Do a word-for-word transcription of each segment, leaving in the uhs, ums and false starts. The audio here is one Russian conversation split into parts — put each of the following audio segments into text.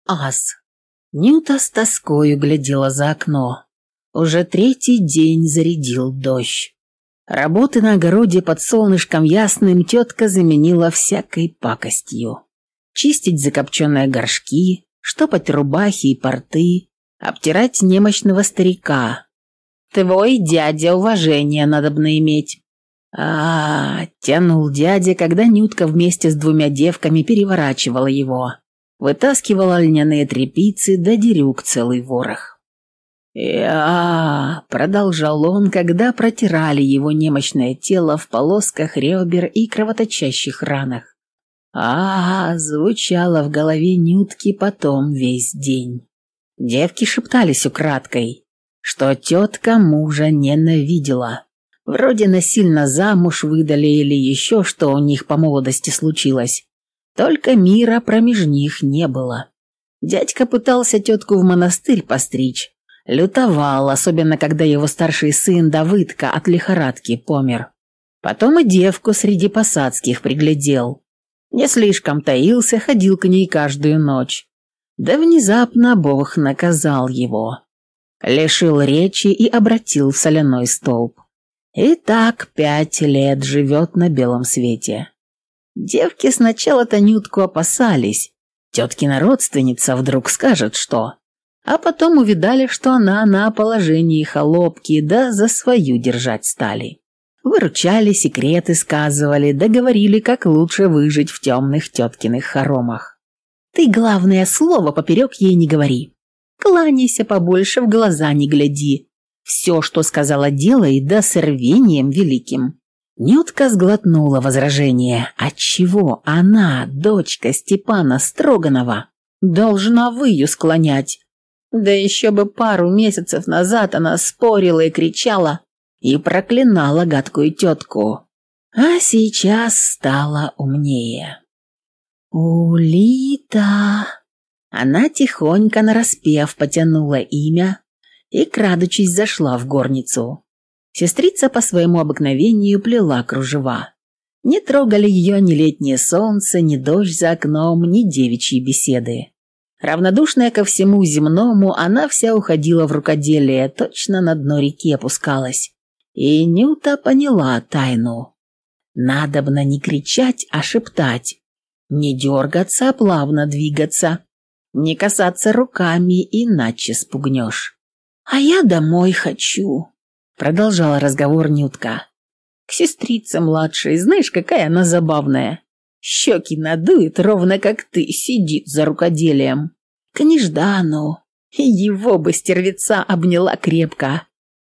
Аз. Нюта с тоскою глядела за окно. Уже третий день зарядил дождь. Работы на огороде под солнышком ясным тетка заменила всякой пакостью. Чистить закопченные горшки, штопать рубахи и порты, обтирать немощного старика. Твой дядя уважение надобно иметь. А, -а, а тянул дядя, когда Нютка вместе с двумя девками переворачивала его. Вытаскивала льняные тряпицы, да дерюк целый ворох. «Я...» — продолжал он, когда протирали его немощное тело в полосках ребер и кровоточащих ранах. «А...» — звучало в голове Нютки потом весь день. Девки шептались украдкой, что тетка мужа ненавидела. Вроде насильно замуж выдали или еще что у них по молодости случилось. Только мира промеж них не было. Дядька пытался тетку в монастырь постричь. Лютовал, особенно когда его старший сын Давыдка от лихорадки помер. Потом и девку среди посадских приглядел. Не слишком таился, ходил к ней каждую ночь. Да внезапно Бог наказал его. Лишил речи и обратил в соляной столб. И так пять лет живет на белом свете. Девки сначала-то Нютку опасались. Теткина родственница вдруг скажет что. А потом увидали, что она на положении холопки, да за свою держать стали. Выручали, секреты сказывали, да говорили, как лучше выжить в темных теткиных хоромах. Ты, главное, слово поперек ей не говори. Кланяйся побольше, в глаза не гляди. Все, что сказала, делай, да с рвением великим. Нютка сглотнула возражение. Отчего она, дочка Степана Строганова, должна выю склонять? Да еще бы пару месяцев назад она спорила и кричала, и проклинала гадкую тетку. А сейчас стала умнее. «Улита!» Она тихонько нараспев потянула имя и, крадучись, зашла в горницу. Сестрица по своему обыкновению плела кружева. Не трогали ее ни летнее солнце, ни дождь за окном, ни девичьи беседы. Равнодушная ко всему земному, она вся уходила в рукоделие, точно на дно реки опускалась. И Нюта поняла тайну. Надобно не кричать, а шептать. Не дергаться, а плавно двигаться. Не касаться руками, иначе спугнешь. «А я домой хочу», — продолжала разговор Нютка. «К сестрице младшей, знаешь, какая она забавная. Щеки надует, ровно как ты, сидит за рукоделием. К Неждану, его бы стервеца обняла крепко.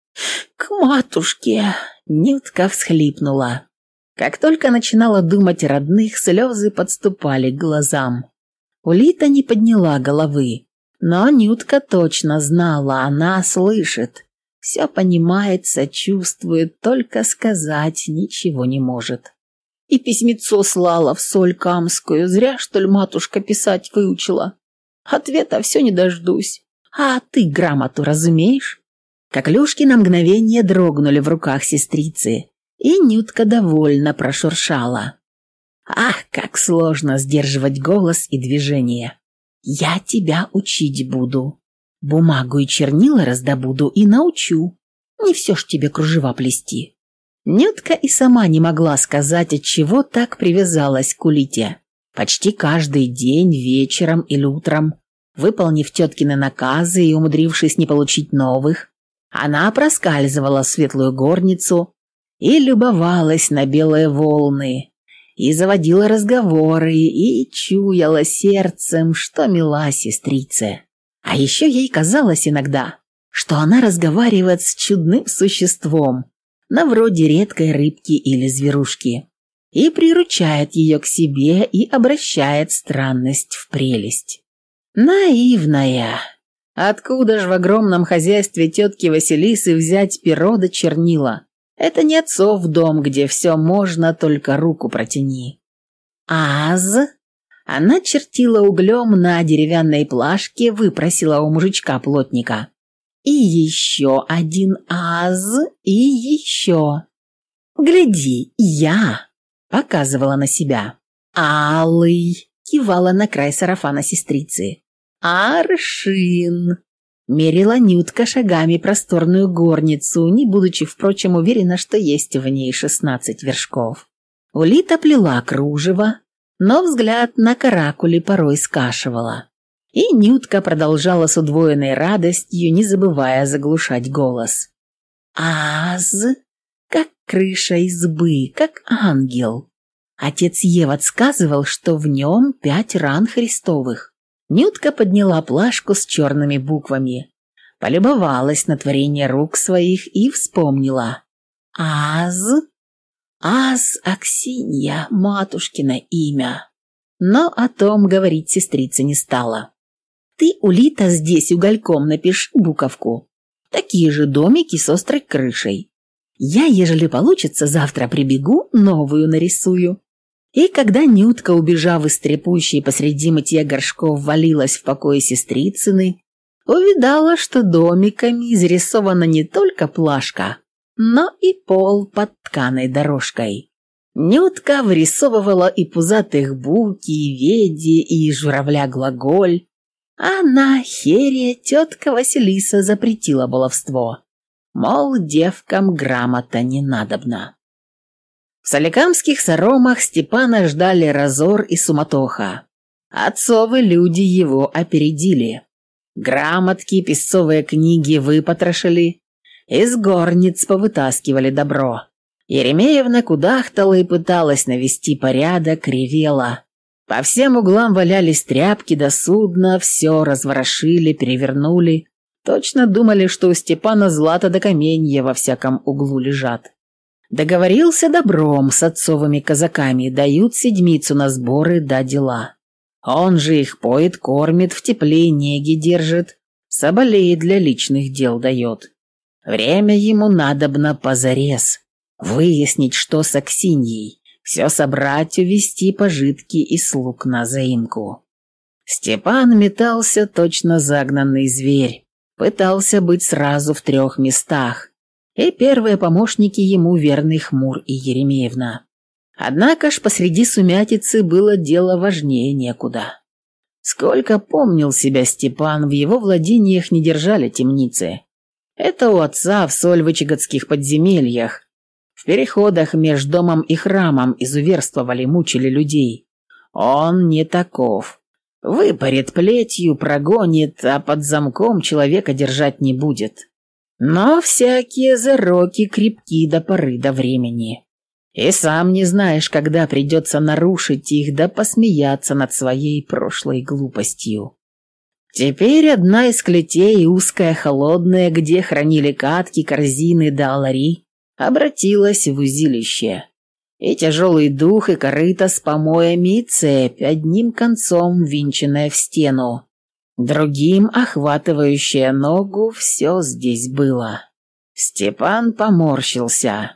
К матушке», — Нютка всхлипнула. Как только начинала думать о родных, слезы подступали к глазам. Улита не подняла головы, но Нютка точно знала, она слышит. Все понимает, сочувствует, только сказать ничего не может. И письмецо слала в соль камскую, зря, что ли, матушка писать выучила. Ответа все не дождусь. А ты грамоту разумеешь? Коклюшки на мгновение дрогнули в руках сестрицы, и Нютка довольно прошуршала. Ах, как сложно сдерживать голос и движение. Я тебя учить буду. Бумагу и чернила раздобуду и научу. Не все ж тебе кружева плести. Нютка и сама не могла сказать, отчего так привязалась к Улите. Почти каждый день, вечером или утром, выполнив теткины наказы и умудрившись не получить новых, она проскальзывала в светлую горницу и любовалась на белые волны, и заводила разговоры, и чуяла сердцем, что мила сестрице. А еще ей казалось иногда, что она разговаривает с чудным существом, на вроде редкой рыбки или зверушки, и приручает ее к себе и обращает странность в прелесть. Наивная! Откуда ж в огромном хозяйстве тетки Василисы взять перо да чернила? Это не отцов дом, где все можно, только руку протяни. Аз? Она чертила углем на деревянной плашке, выпросила у мужичка-плотника. И еще один аз, и еще. Гляди, я, показывала на себя. Алый, кивала на край сарафана сестрицы. Аршин. Мерила Нютка шагами просторную горницу, не будучи, впрочем, уверена, что есть в ней шестнадцать вершков. Улита плела кружево, но взгляд на каракули порой скашивала. И Нютка продолжала с удвоенной радостью, не забывая заглушать голос. «Аз, как крыша избы, как ангел. Отец Еват сказывал, что в нем пять ран Христовых». Нютка подняла плашку с черными буквами, полюбовалась на творение рук своих и вспомнила. «Аз, Аз Аксинья, матушкино имя». Но о том говорить сестрица не стала. «Ты, Улита, здесь угольком напиши буковку. Такие же домики с острой крышей. Я, ежели получится, завтра прибегу, новую нарисую». И когда Нютка, убежав из трепущей посреди мытья горшков, валилась в покое сестрицыны, увидала, что домиками изрисована не только плашка, но и пол под тканой дорожкой. Нютка вырисовывала и пузатых буки, и веди, и журавля-глаголь, а на хере тетка Василиса запретила баловство, мол, девкам грамота не надобна. В соликамских соромах Степана ждали разор и суматоха. Отцовы люди его опередили. Грамотки, песцовые книги выпотрошили, из горниц повытаскивали добро. Еремеевна кудахтала и пыталась навести порядок, ревела. По всем углам валялись тряпки до судна, все разворошили, перевернули. Точно думали, что у Степана злато да каменья во всяком углу лежат. Договорился добром с отцовыми казаками, дают седмицу на сборы да дела. Он же их поет, кормит, в тепле неги держит, соболей для личных дел дает. Время ему надобно позарез. Выяснить, что с Аксиньей, все собрать, увести пожитки и слуг на заимку. Степан метался точно загнанный зверь, пытался быть сразу в трех местах, и первые помощники ему верный Хмур и Еремеевна. Однако ж посреди сумятицы было дело важнее некуда. Сколько помнил себя Степан, в его владениях не держали темницы. Это у отца в сольвычегодских подземельях, в переходах между домом и храмом изуверствовали, мучили людей. Он не таков. Выпарит плетью, прогонит, а под замком человека держать не будет. Но всякие зароки крепки до поры до времени. И сам не знаешь, когда придется нарушить их да посмеяться над своей прошлой глупостью. Теперь одна из клетей, узкая, холодная, где хранили катки, корзины да алари, обратилась в узилище. И тяжелый дух, и корыто с помоями, и цепь, одним концом винченная в стену, другим охватывающая ногу, все здесь было. Степан поморщился.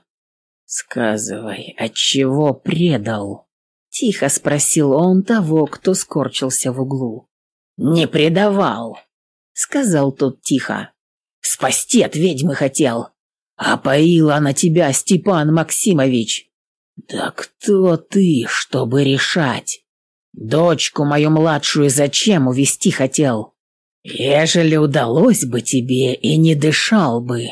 «Сказывай, отчего предал?» — тихо спросил он того, кто скорчился в углу. «Не предавал», — сказал тот тихо. «Спасти от ведьмы хотел. А поила она тебя, Степан Максимович». «Да кто ты, чтобы решать? Дочку мою младшую зачем увести хотел? Ежели удалось бы тебе и не дышал бы,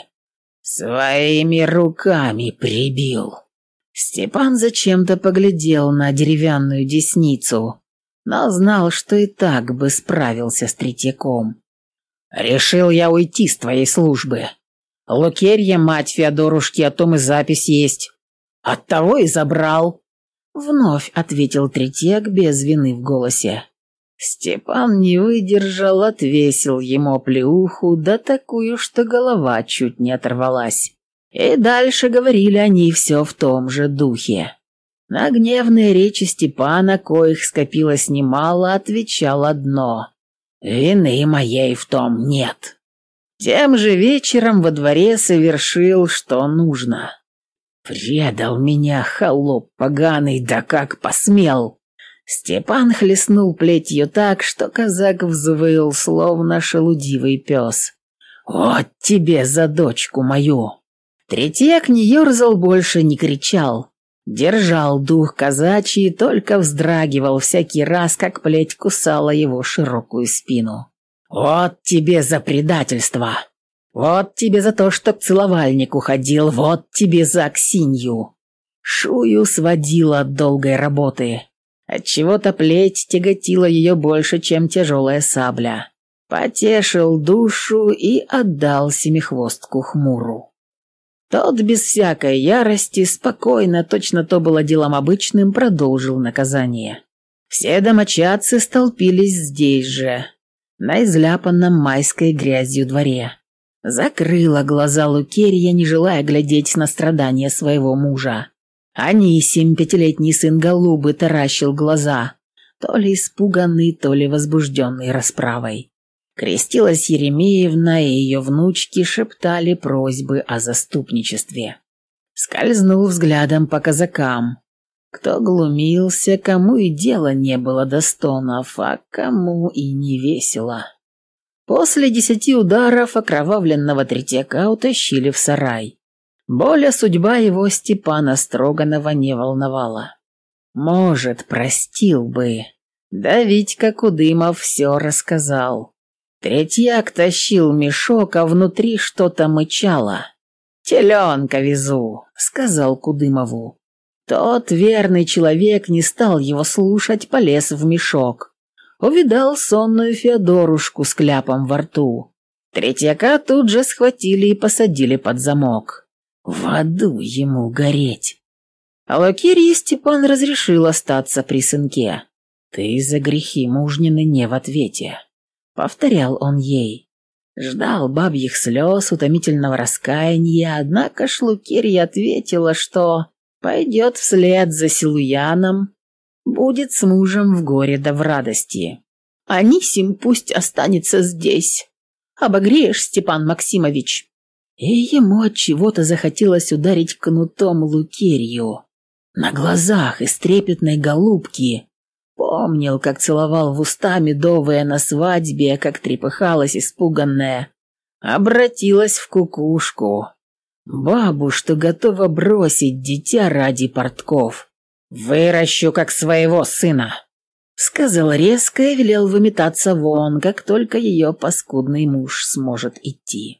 своими руками прибил». Степан зачем-то поглядел на деревянную десницу, но знал, что и так бы справился с Третьяком. «Решил я уйти с твоей службы. Лукерья, мать Феодорушки, о том и запись есть. Оттого и забрал», — вновь ответил Третьяк без вины в голосе. Степан не выдержал, отвесил ему оплеуху, да такую, что голова чуть не оторвалась. И дальше говорили они все в том же духе. На гневные речи Степана, коих скопилось немало, отвечал одно: «Вины моей в том нет». Тем же вечером во дворе совершил, что нужно. «Предал меня, холоп поганый, да как посмел!» Степан хлестнул плетью так, что казак взвыл, словно шелудивый пес. «Вот тебе за дочку мою!» Третьяк не ерзал больше, не кричал. Держал дух казачий, только вздрагивал всякий раз, как плеть кусала его широкую спину. «Вот тебе за предательство! Вот тебе за то, что к целовальнику ходил, вот тебе за Аксинью!» Шую сводила от долгой работы. Отчего-то плеть тяготила ее больше, чем тяжелая сабля. Потешил душу и отдал семихвостку Хмуру. Тот без всякой ярости, спокойно, точно то было делом обычным, продолжил наказание. Все домочадцы столпились здесь же, на изляпанном майской грязью дворе. Закрыла глаза Лукерья, не желая глядеть на страдания своего мужа. Анисим, пятилетний сын Голубы, таращил глаза, то ли испуганный, то ли возбужденный расправой. Крестилась Еремеевна, и ее внучки шептали просьбы о заступничестве. Скользнул взглядом по казакам. Кто глумился, кому и дела не было до стонов, а кому и не весело. После десяти ударов окровавленного Третьяка утащили в сарай. Более судьба его Степана Строганова не волновала. Может, простил бы. Да Витька Кудымов все рассказал. Третьяк тащил мешок, а внутри что-то мычало. «Теленка везу», — сказал Кудымову. Тот верный человек не стал его слушать, полез в мешок. Увидал сонную Феодорушку с кляпом во рту. Третьяка тут же схватили и посадили под замок. В аду ему гореть. А Лукерье Степан разрешил остаться при сынке. «Ты за грехи мужнины не в ответе», — повторял он ей. Ждал бабьих слез, утомительного раскаяния, однако ж Лукерья ответила, что пойдет вслед за Силуяном, будет с мужем в горе да в радости. «Анисим пусть останется здесь. Обогреешь, Степан Максимович». И ему от чего-то захотелось ударить кнутом Лукерью. На глазах из трепетной голубки. Помнил, как целовал в уста медовые на свадьбе, как трепыхалась испуганная. Обратилась в кукушку. Бабу, что готова бросить дитя ради портков. «Выращу, как своего сына», — сказал резко и велел выметаться вон, как только ее паскудный муж сможет идти.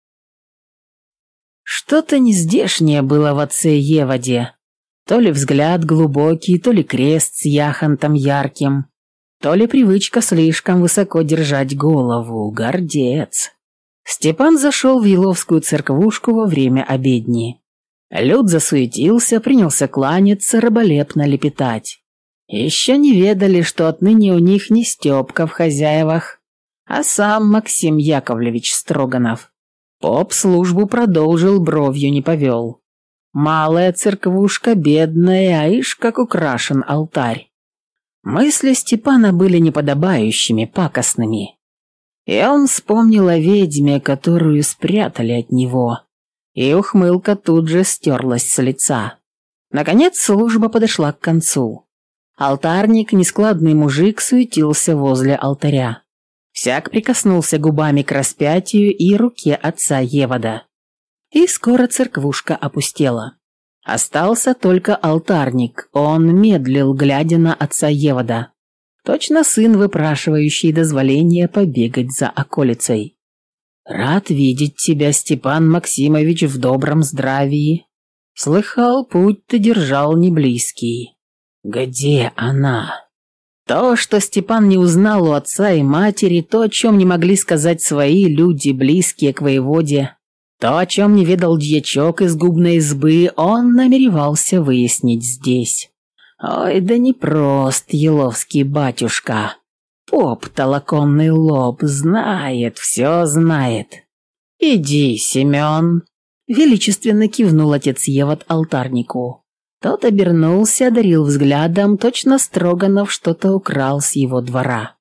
Что-то нездешнее было в отце Еводе. То ли взгляд глубокий, то ли крест с яхонтом ярким, то ли привычка слишком высоко держать голову. Гордец. Степан зашел в Еловскую церквушку во время обедни. Люд засуетился, принялся кланяться, раболепно лепетать. Еще не ведали, что отныне у них не Степка в хозяевах, а сам Максим Яковлевич Строганов. Поп службу продолжил, бровью не повел. Малая церквушка, бедная, а ишь как украшен алтарь. Мысли Степана были неподобающими, пакостными. И он вспомнил о ведьме, которую спрятали от него, и ухмылка тут же стерлась с лица. Наконец служба подошла к концу. Алтарник, нескладный мужик, суетился возле алтаря. Всяк прикоснулся губами к распятию и руке отца Евода. И скоро церквушка опустела. Остался только алтарник, он медлил, глядя на отца Евода. Точно сын, выпрашивающий дозволения побегать за околицей. «Рад видеть тебя, Степан Максимович, в добром здравии. Слыхал, путь ты держал не близкий. Где она?» То, что Степан не узнал у отца и матери, то, о чем не могли сказать свои люди, близкие к воеводе, то, о чем не ведал дьячок из губной избы, он намеревался выяснить здесь. Ой, да непрост еловский батюшка. Поп-то лаконный лоб, знает, все знает. «Иди, Семен», — величественно кивнул отец Евод алтарнику. Тот обернулся, одарил взглядом, точно Строганов что-то украл с его двора.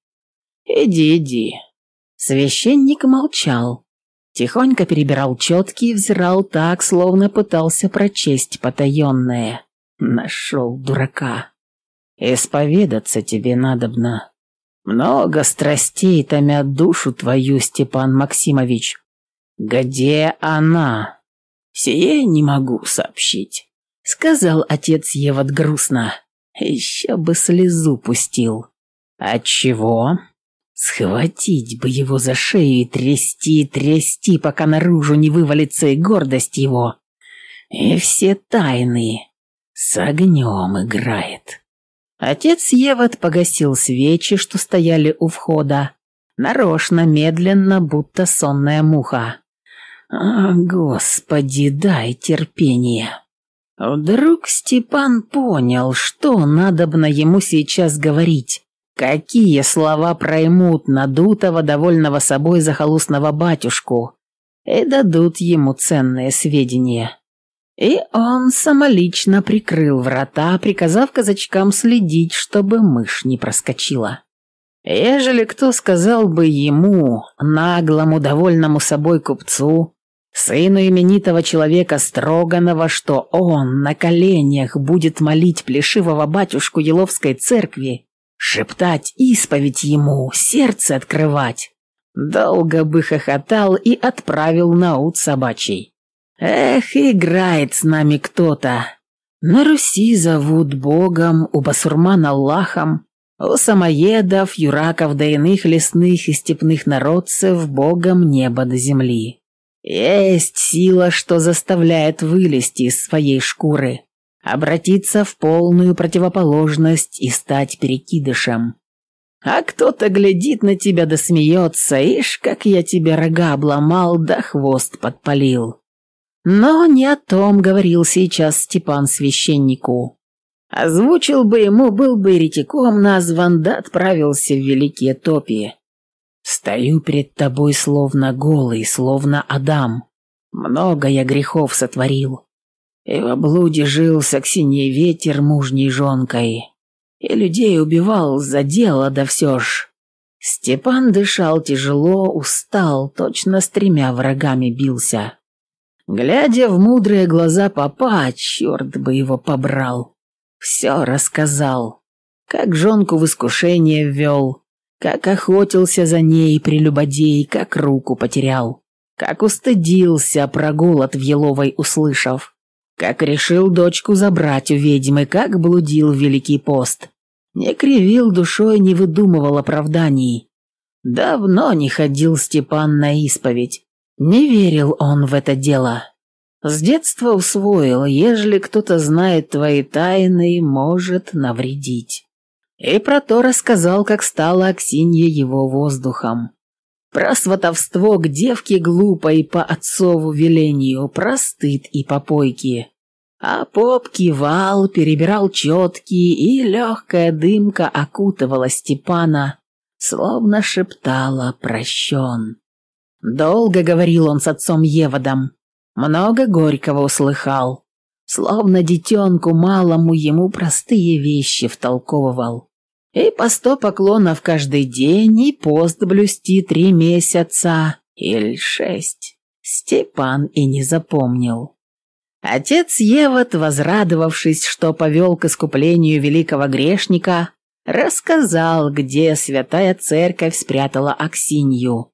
«Иди, иди». Священник молчал. Тихонько перебирал четки и взирал так, словно пытался прочесть потаенное. Нашел дурака. «Исповедаться тебе надобно. Много страстей томят душу твою, Степан Максимович. Где она?» «Сие не могу сообщить». сказал отец Евод грустно. Еще бы слезу пустил. Отчего? Схватить бы его за шею и трясти, трясти, пока наружу не вывалится и гордость его. И все тайны с огнем играет. Отец Евод погасил свечи, что стояли у входа, нарочно, медленно, будто сонная муха. О, Господи, дай терпение. Вдруг Степан понял, что надобно ему сейчас говорить, какие слова проймут надутого, довольного собой захолустного батюшку и дадут ему ценные сведения. И он самолично прикрыл врата, приказав казачкам следить, чтобы мышь не проскочила. Ежели кто сказал бы ему, наглому, довольному собой купцу, сыну именитого человека Строганова, что он на коленях будет молить плешивого батюшку Еловской церкви, шептать исповедь ему, сердце открывать, долго бы хохотал и отправил на ут собачий. Эх, играет с нами кто-то. На Руси зовут Богом, у басурман Аллахом, у самоедов, юраков да иных лесных и степных народцев Богом неба до земли. Есть сила, что заставляет вылезти из своей шкуры, обратиться в полную противоположность и стать перекидышем. А кто-то глядит на тебя да смеется, ишь, как я тебе рога обломал да хвост подпалил. Но не о том говорил сейчас Степан священнику. Озвучил бы ему, был бы еретиком назван, да отправился в великие топи. Стою перед тобой словно голый, словно Адам. Много я грехов сотворил. И во блуде жил с Аксиньей ветер мужней жонкой. И людей убивал за дело, да все ж. Степан дышал тяжело, устал, точно с тремя врагами бился. Глядя в мудрые глаза попа, черт бы его побрал, все рассказал, как жонку в искушение ввел, как охотился за ней прелюбодей, как руку потерял, как устыдился про голод в Еловой услышав, как решил дочку забрать у ведьмы, как блудил в Великий пост, не кривил душой, не выдумывал оправданий. Давно не ходил Степан на исповедь. Не верил он в это дело. С детства усвоил, ежели кто-то знает твои тайны, может навредить. И про то рассказал, как стала Аксинья его воздухом. Про сватовство к девке глупой по отцову велению, про стыд и попойки. А поп кивал, перебирал четки, и легкая дымка окутывала Степана, словно шептала «прощен». Долго говорил он с отцом Еводом, много горького услыхал, словно детенку малому ему простые вещи втолковывал. И по сто поклонов каждый день, и пост блюсти три месяца, или шесть, Степан и не запомнил. Отец Евод, возрадовавшись, что повел к искуплению великого грешника, рассказал, где святая церковь спрятала Аксинью,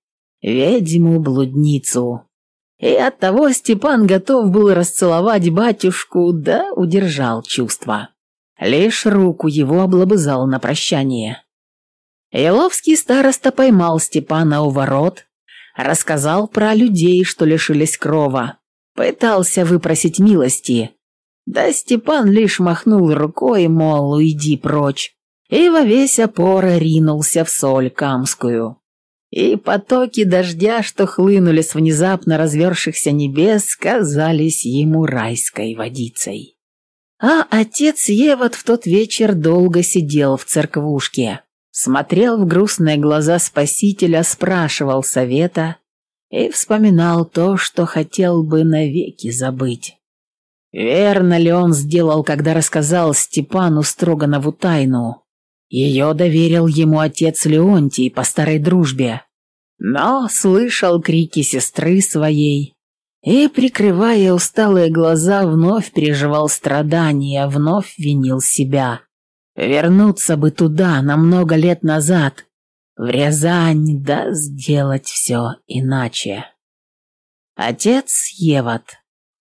ведьму-блудницу. И оттого Степан готов был расцеловать батюшку, да удержал чувства. Лишь руку его облобызал на прощание. Еловский староста поймал Степана у ворот, рассказал про людей, что лишились крова, пытался выпросить милости. Да Степан лишь махнул рукой, мол, уйди прочь, и во весь опора ринулся в соль камскую. И потоки дождя, что хлынули с внезапно развершихся небес, казались ему райской водицей. А отец Евод в тот вечер долго сидел в церквушке, смотрел в грустные глаза Спасителя, спрашивал совета и вспоминал то, что хотел бы навеки забыть. Верно ли он сделал, когда рассказал Степану Строганову тайну? Ее доверил ему отец Леонтий по старой дружбе, но слышал крики сестры своей и, прикрывая усталые глаза, вновь переживал страдания, вновь винил себя. Вернуться бы туда на много лет назад, в Рязань, да сделать все иначе. Отец Евод.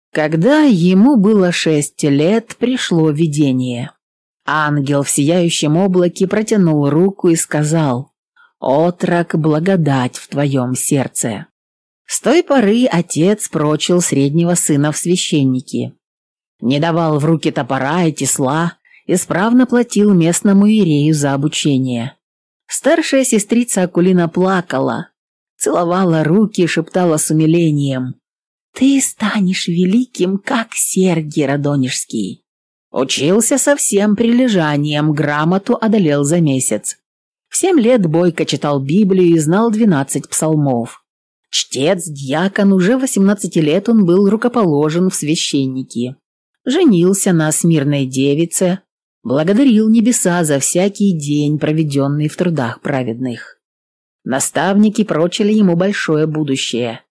Когда ему было шесть лет, пришло видение. Ангел в сияющем облаке протянул руку и сказал: «Отрок, благодать в твоем сердце». С той поры отец прочил среднего сына в священники. Не давал в руки топора и тесла, исправно платил местному иерею за обучение. Старшая сестрица Акулина плакала, целовала руки и шептала с умилением: «Ты станешь великим, как Сергий Радонежский». Учился со всем прилежанием, грамоту одолел за месяц. В семь лет бойко читал Библию и знал двенадцать псалмов. Чтец, дьякон, уже восемнадцати лет он был рукоположен в священники. Женился на смирной девице, благодарил небеса за всякий день, проведенный в трудах праведных. Наставники прочили ему большое будущее.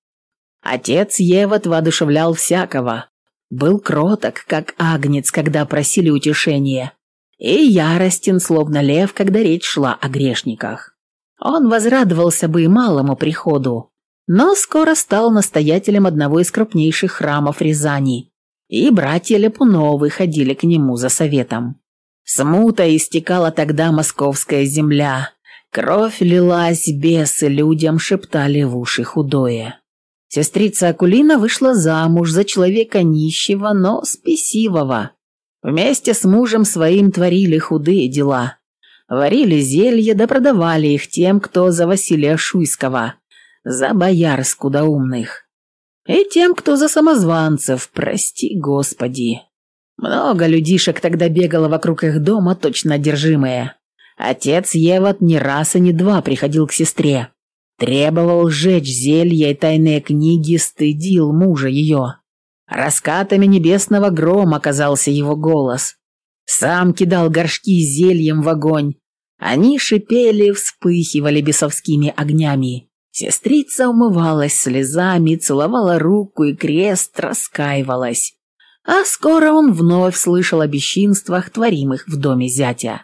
Отец Евод воодушевлял всякого, был кроток, как агнец, когда просили утешения, и яростен, словно лев, когда речь шла о грешниках. Он возрадовался бы и малому приходу, но скоро стал настоятелем одного из крупнейших храмов Рязани, и братья Ляпуновы ходили к нему за советом. Смута истекала тогда московская земля, кровь лилась, бесы людям шептали в уши худое. Сестрица Акулина вышла замуж за человека нищего, но спесивого. Вместе с мужем своим творили худые дела. Варили зелья да продавали их тем, кто за Василия Шуйского, за бояр скудоумных. И тем, кто за самозванцев, прости Господи. Много людишек тогда бегало вокруг их дома, точно одержимые. Отец Евод не раз и не два приходил к сестре. Требовал сжечь зелья и тайные книги, стыдил мужа ее. Раскатами небесного грома казался его голос. Сам кидал горшки с зельем в огонь. Они шипели, вспыхивали бесовскими огнями. Сестрица умывалась слезами, целовала руку и крест, раскаивалась. А скоро он вновь слышал о бесчинствах, творимых в доме зятя.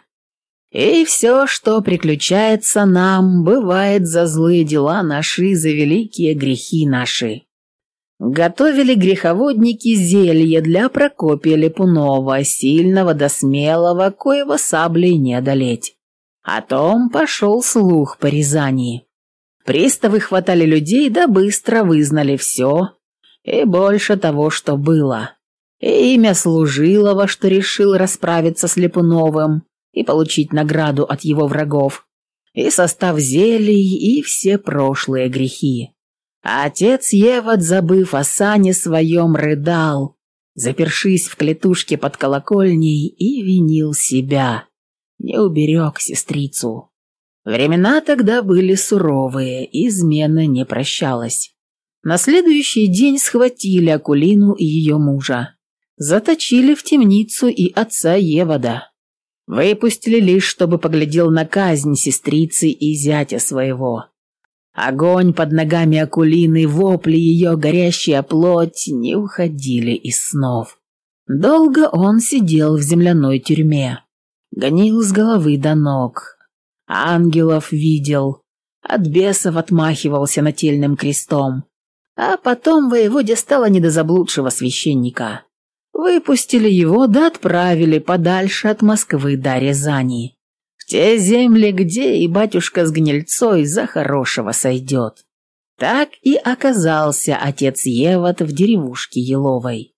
И все, что приключается нам, бывает за злые дела наши, за великие грехи наши. Готовили греховодники зелье для Прокопия Ляпунова, сильного да смелого, коего саблей не одолеть. О том пошел слух по Рязани. Приставы хватали людей, да быстро вызнали все, и больше того, что было. И имя служилого, что решил расправиться с Ляпуновым и получить награду от его врагов, и состав зелий, и все прошлые грехи. А отец Евод, забыв о сане своем, рыдал, запершись в клетушке под колокольней, и винил себя. Не уберег сестрицу. Времена тогда были суровые, измена не прощалась. На следующий день схватили Акулину и ее мужа. Заточили в темницу и отца Евода. Выпустили лишь, чтобы поглядел на казнь сестрицы и зятя своего. Огонь под ногами Акулины, вопли ее, горящая плоть не уходили из снов. Долго он сидел в земляной тюрьме, гнил с головы до ног. Ангелов видел, от бесов отмахивался нательным крестом. А потом воеводе стало не до заблудшего священника. Выпустили его да отправили подальше от Москвы до Рязани. В те земли, где и батюшка с гнильцой за хорошего сойдет. Так и оказался отец Евод в деревушке Еловой.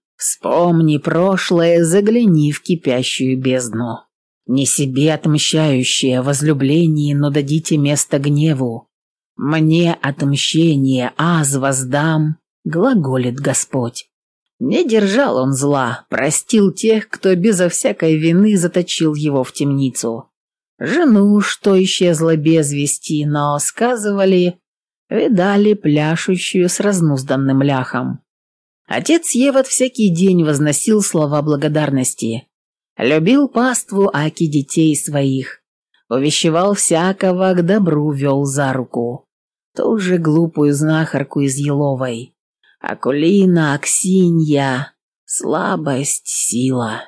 Вспомни прошлое, загляни в кипящую бездну. Не себе отмщающее возлюбление, но дадите место гневу. Мне отмщение аз воздам, глаголит Господь. Не держал он зла, простил тех, кто безо всякой вины заточил его в темницу. Жену, что исчезла без вести, но, сказывали, видали пляшущую с разнузданным ляхом. Отец Евод всякий день возносил слова благодарности. Любил паству аки детей своих, увещевал всякого, к добру вел за руку. Ту же глупую знахарку из Еловой. Акулина, Аксинья, слабость, сила.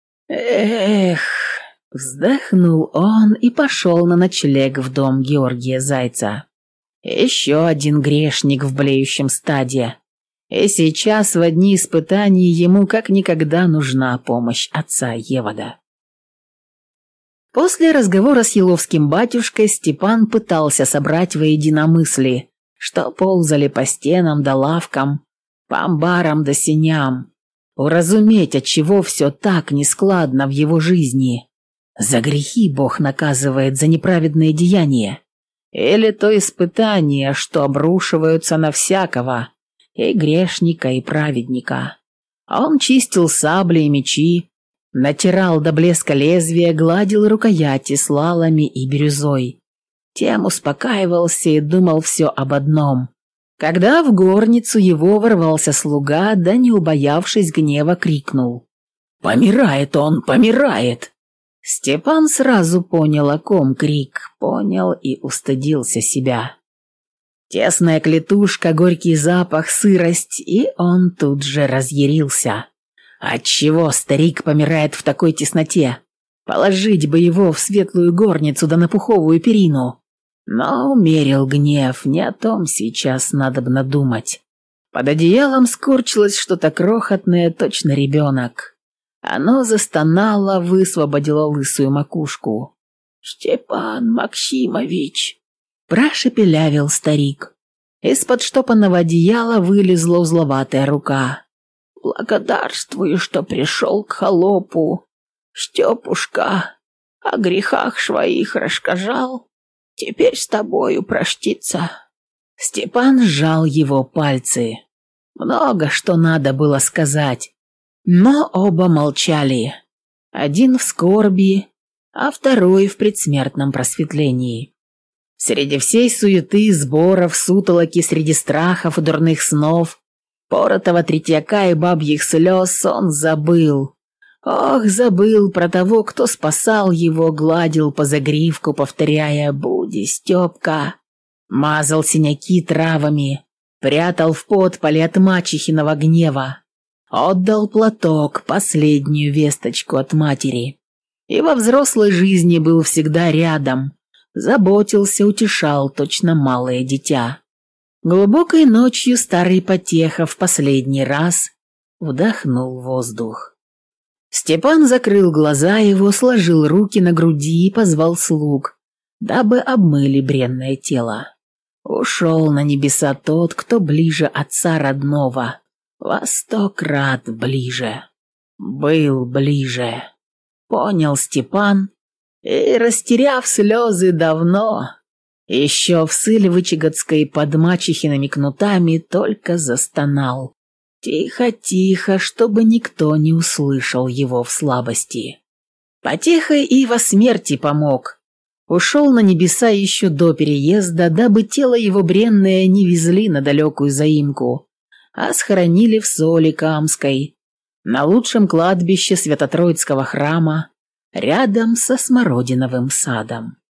Эх, вздохнул он и пошел на ночлег в дом Георгия Зайца. Еще один грешник в блеющем стаде. И сейчас в одни испытания ему как никогда нужна помощь отца Евода. После разговора с еловским батюшкой Степан пытался собрать воедино мысли, что ползали по стенам да лавкам, по амбарам да сеням, уразуметь, отчего все так нескладно в его жизни. За грехи Бог наказывает, за неправедные деяния. Или то испытания, что обрушиваются на всякого, и грешника, и праведника. Он чистил сабли и мечи, натирал до блеска лезвия, гладил рукояти слалами и бирюзой. Тем успокаивался и думал все об одном. Когда в горницу его ворвался слуга, да не убоявшись гнева, крикнул: «Помирает он, помирает!» Степан сразу понял, о ком крик, понял и устыдился себя. Тесная клетушка, горький запах, сырость, и он тут же разъярился. Отчего старик помирает в такой тесноте? Положить бы его в светлую горницу да на пуховую перину. Но умерил гнев, не о том сейчас надобно думать. Под одеялом скорчилось что-то крохотное, точно ребенок. Оно застонало, высвободило лысую макушку. «Степан Максимович!» – прошепелявил старик. Из-под штопанного одеяла вылезла узловатая рука. «Благодарствую, что пришел к холопу. Степушка, о грехах своих рассказал. Теперь с тобою проститься». Степан сжал его пальцы. Много что надо было сказать, но оба молчали. Один в скорби, а второй в предсмертном просветлении. Среди всей суеты, сборов, сутолоки, среди страхов и дурных снов, поротого третьяка и бабьих слез он забыл. Ох, забыл про того, кто спасал его, гладил по загривку, повторяя «Буди, Степка!», мазал синяки травами, прятал в подполе от мачехиного гнева, отдал платок, последнюю весточку от матери. И во взрослой жизни был всегда рядом, заботился, утешал точно малое дитя. Глубокой ночью старый потеха в последний раз вдохнул воздух. Степан закрыл глаза его, сложил руки на груди и позвал слуг, дабы обмыли бренное тело. Ушел на небеса тот, кто ближе отца родного, во сто крат ближе, был ближе. Понял Степан и, растеряв слезы давно, еще в Сыльвычегодской под мачехиными кнутами только застонал. Тихо-тихо, чтобы никто не услышал его в слабости. Потехой и во смерти помог. Ушел на небеса еще до переезда, дабы тело его бренное не везли на далекую заимку, а схоронили в Соликамской, на лучшем кладбище Свято-Троицкого храма, рядом со Смородиновым садом.